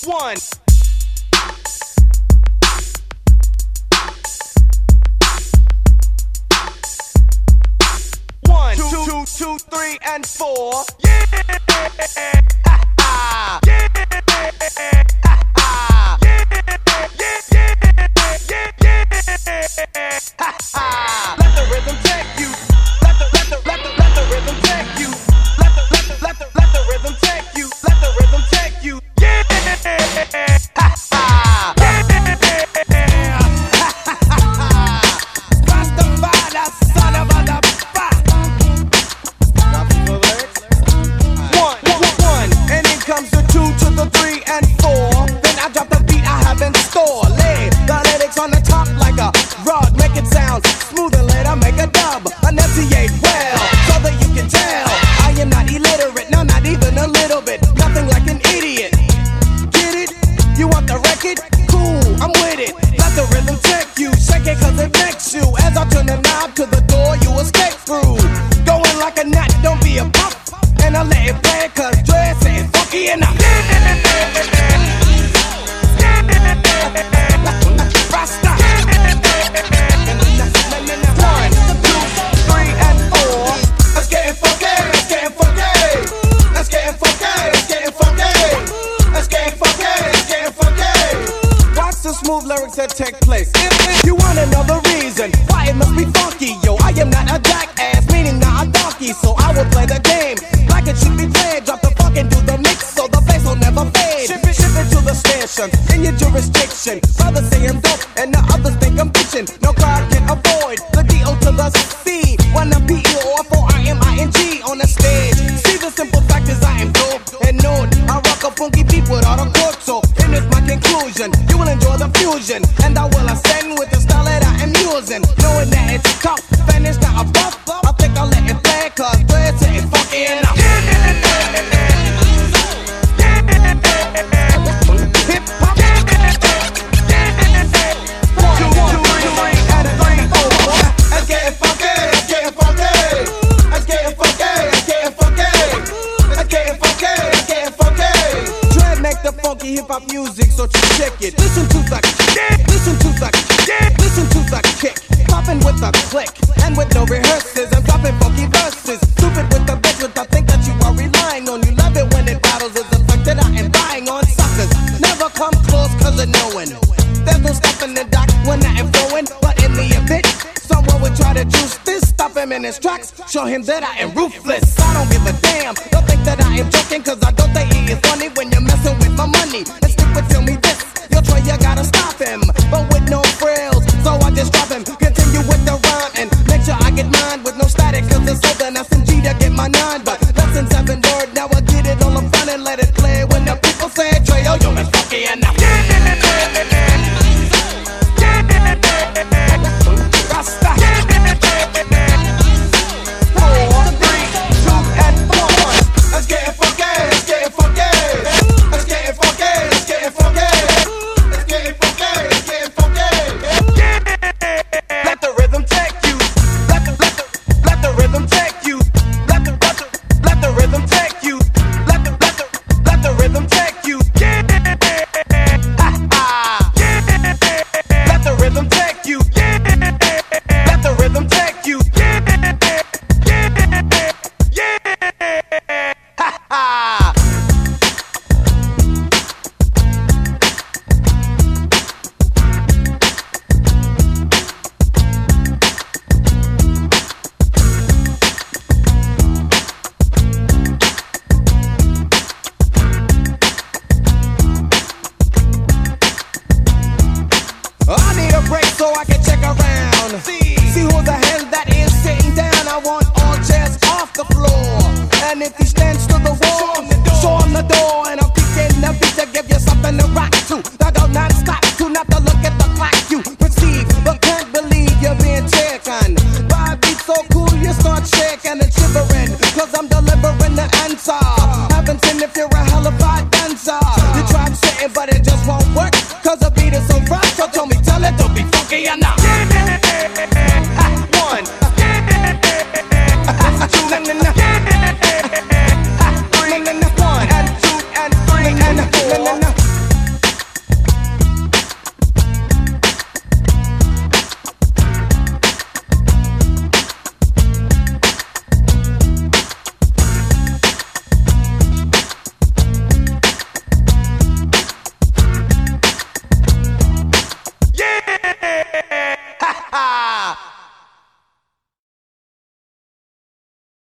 one. 1, 2, 2, 3, and 4. Yeah! Ha ha! Yeah! Ha ha! Yeah! Yeah! Yeah! Yeah! Ha ha! Let the rhythm take you. Let the rhythm take you. Let the rhythm take you. Let the rhythm take you. Yeah! Ha ha! Yeah! Rastafari, son of a comes the 2 to the 3 and 4. Then I drop the beat I have in store. Lay the lyrics on the top like a rod. Make it sound smooth and later make a dub. Enunciate well, so that you can tell I am not illiterate, no, not even a little bit. Nothing like an idiot. Get it? You want the record? Cool, I'm with it. Let the rhythm take you. Shake it cause it makes you. As I turn the knob to the door, you escape through. Going like a knot, don't be a pup. And I let it play cause dress ain't funky enough. Rasta. 1, 2, 3, and 4. Let's get it funky, let's get it funky. Let's get it funky, let's get it funky. Let's get it funky, let's get it funky. Watch the smooth lyrics that take place. If you want another reason why it must be funky, yo, I am not a jackass, meaning not a donkey, so I will play the game like it should be played. Drop the funk and do the mix so the bass will never fade. Ship it to the station in your jurisdiction. Brothers say I'm dope and the others think I'm bitchin'. No crowd can avoid the D.O. to the C. When I'm P-E-O-F-O-R-M-I-N-G on the stage. See the simple fact is I am dope and known. I rock a funky beat without a chord, so in this my conclusion. You will enjoy the fusion and I will ascend with the style that I am using. Knowing that it's tough and it's not a buff, I think I'll let it play cause it's ain't funky enough. Hip-hop music, so you check it. Listen to the kick. Popping with a click, and with no rehearsals, I'm dropping funky verses. Stupid with the bitch, with the thing that you are relying on. You love it when it battles, is the fact that I am dying on suckers. Never come close, cause of knowing. There's no stopping the doc when I am flowing, but in the event someone would try to juice this, stop him in his tracks, show him that I am ruthless. I don't give a damn, don't think that I am joking, cause I don't think it is funny when you're messing with my money. And stick with tell me this, you'll try, you gotta stop him.